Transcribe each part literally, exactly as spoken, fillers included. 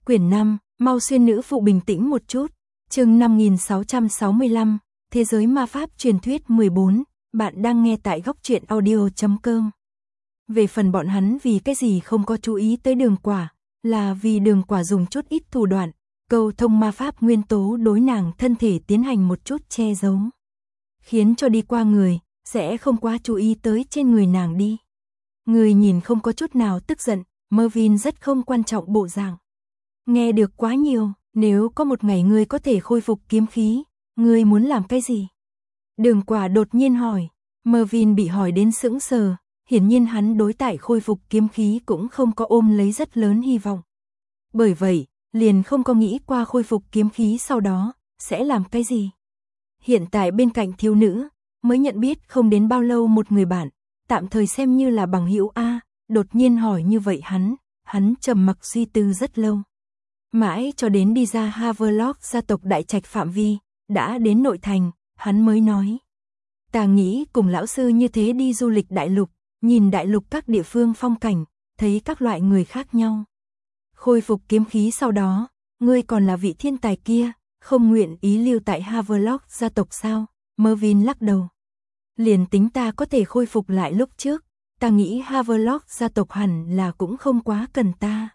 Quyển năm, mau xuyên nữ phụ bình tĩnh một chút. Chương năm nghìn sáu trăm sáu mươi lăm, Thế giới ma pháp truyền thuyết mười bốn, bạn đang nghe tại góc truyện audio chấm com. Về phần bọn hắn vì cái gì không có chú ý tới Đường Quả, là vì Đường Quả dùng chút ít thủ đoạn, câu thông ma pháp nguyên tố đối nàng thân thể tiến hành một chút che giấu. Khiến cho đi qua người, sẽ không quá chú ý tới trên người nàng đi. Người nhìn không có chút nào tức giận, Mervyn rất không quan trọng bộ dạng. Nghe được quá nhiều, nếu có một ngày ngươi có thể khôi phục kiếm khí, ngươi muốn làm cái gì? Đường Quả đột nhiên hỏi, Mervyn bị hỏi đến sững sờ, hiển nhiên hắn đối tại khôi phục kiếm khí cũng không có ôm lấy rất lớn hy vọng. Bởi vậy, liền không có nghĩ qua khôi phục kiếm khí sau đó, sẽ làm cái gì? Hiện tại bên cạnh thiếu nữ, mới nhận biết không đến bao lâu một người bạn, tạm thời xem như là bằng hữu A, đột nhiên hỏi như vậy hắn, hắn trầm mặc suy tư rất lâu. Mãi cho đến đi ra Havelock gia tộc đại trạch phạm vi, đã đến nội thành, hắn mới nói. Ta nghĩ cùng lão sư như thế đi du lịch đại lục, nhìn đại lục các địa phương phong cảnh, thấy các loại người khác nhau. Khôi phục kiếm khí sau đó, ngươi còn là vị thiên tài kia, không nguyện ý lưu tại Havelock gia tộc sao? Mervyn lắc đầu. Liền tính ta có thể khôi phục lại lúc trước, ta nghĩ Havelock gia tộc hẳn là cũng không quá cần ta.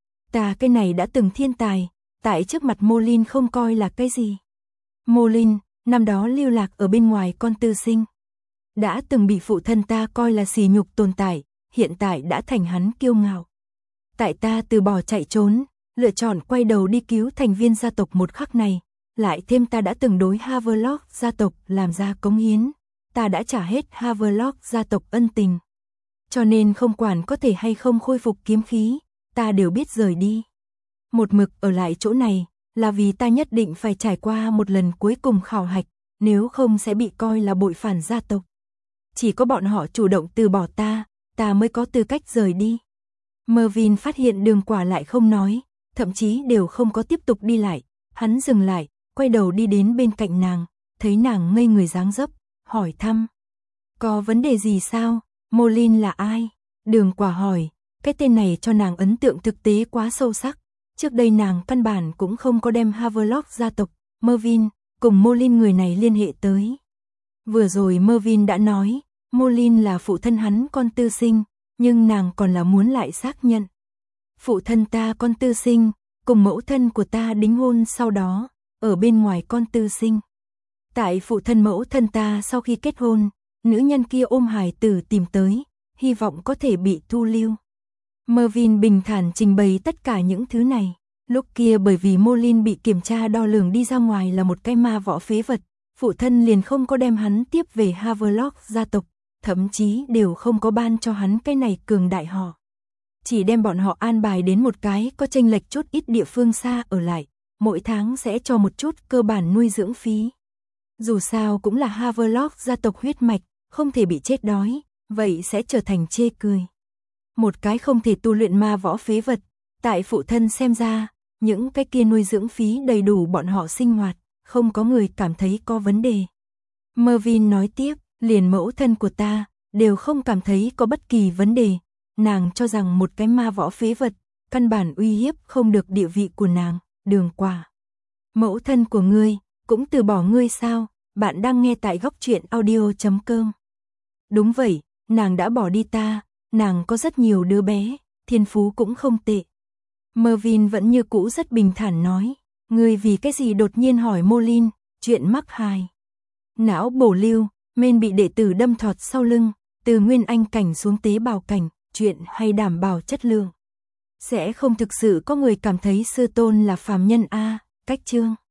Ta cái này đã từng thiên tài, tại trước mặt Molin không coi là cái gì. Molin, năm đó lưu lạc ở bên ngoài con tư sinh. Đã từng bị phụ thân ta coi là sỉ nhục tồn tại, hiện tại đã thành hắn kiêu ngạo. Tại ta từ bỏ chạy trốn, lựa chọn quay đầu đi cứu thành viên gia tộc một khắc này, lại thêm ta đã từng đối Havelock gia tộc làm ra cống hiến, ta đã trả hết Havelock gia tộc ân tình. Cho nên không quản có thể hay không khôi phục kiếm khí, ta đều biết rời đi. Một mực ở lại chỗ này, là vì ta nhất định phải trải qua một lần cuối cùng khảo hạch, nếu không sẽ bị coi là bội phản gia tộc. Chỉ có bọn họ chủ động từ bỏ ta, ta mới có tư cách rời đi. Mervyn phát hiện Đường Quả lại không nói, thậm chí đều không có tiếp tục đi lại, hắn dừng lại, quay đầu đi đến bên cạnh nàng, thấy nàng ngây người dáng dấp, hỏi thăm. Có vấn đề gì sao? Molin là ai? Đường Quả hỏi, cái tên này cho nàng ấn tượng thực tế quá sâu sắc. Trước đây nàng căn bản cũng không có đem Havelock gia tộc, Mervyn, cùng Molin người này liên hệ tới. Vừa rồi Mervyn đã nói, Molin là phụ thân hắn con tư sinh, nhưng nàng còn là muốn lại xác nhận. Phụ thân ta con tư sinh, cùng mẫu thân của ta đính hôn sau đó, ở bên ngoài con tư sinh. Tại phụ thân mẫu thân ta sau khi kết hôn, nữ nhân kia ôm hài tử tìm tới, hy vọng có thể bị thu lưu. Mervyn bình thản trình bày tất cả những thứ này. Lúc kia bởi vì Molin bị kiểm tra đo lường đi ra ngoài là một cái ma võ phế vật, phụ thân liền không có đem hắn tiếp về Havelock gia tộc, thậm chí đều không có ban cho hắn cái này cường đại họ. Chỉ đem bọn họ an bài đến một cái có chênh lệch chút ít địa phương xa ở lại, mỗi tháng sẽ cho một chút cơ bản nuôi dưỡng phí. Dù sao cũng là Havelock gia tộc huyết mạch, không thể bị chết đói, vậy sẽ trở thành chê cười. Một cái không thể tu luyện ma võ phế vật, tại phụ thân xem ra, những cái kia nuôi dưỡng phí đầy đủ bọn họ sinh hoạt, không có người cảm thấy có vấn đề. Mervyn nói tiếp, liền mẫu thân của ta, đều không cảm thấy có bất kỳ vấn đề, nàng cho rằng một cái ma võ phế vật, căn bản uy hiếp không được địa vị của nàng. Đường Quả. Mẫu thân của ngươi, cũng từ bỏ ngươi sao? Bạn đang nghe tại góc truyện audio chấm com. Đúng vậy, nàng đã bỏ đi ta, nàng có rất nhiều đứa bé, thiên phú cũng không tệ. Mervyn vẫn như cũ rất bình thản nói, ngươi vì cái gì đột nhiên hỏi Molin, chuyện mắc hài. Não bổ lưu, men bị đệ tử đâm thọt sau lưng, từ nguyên anh cảnh xuống tế bào cảnh, chuyện hay đảm bảo chất lượng. Sẽ không thực sự có người cảm thấy sư tôn là phàm nhân a, cách chương.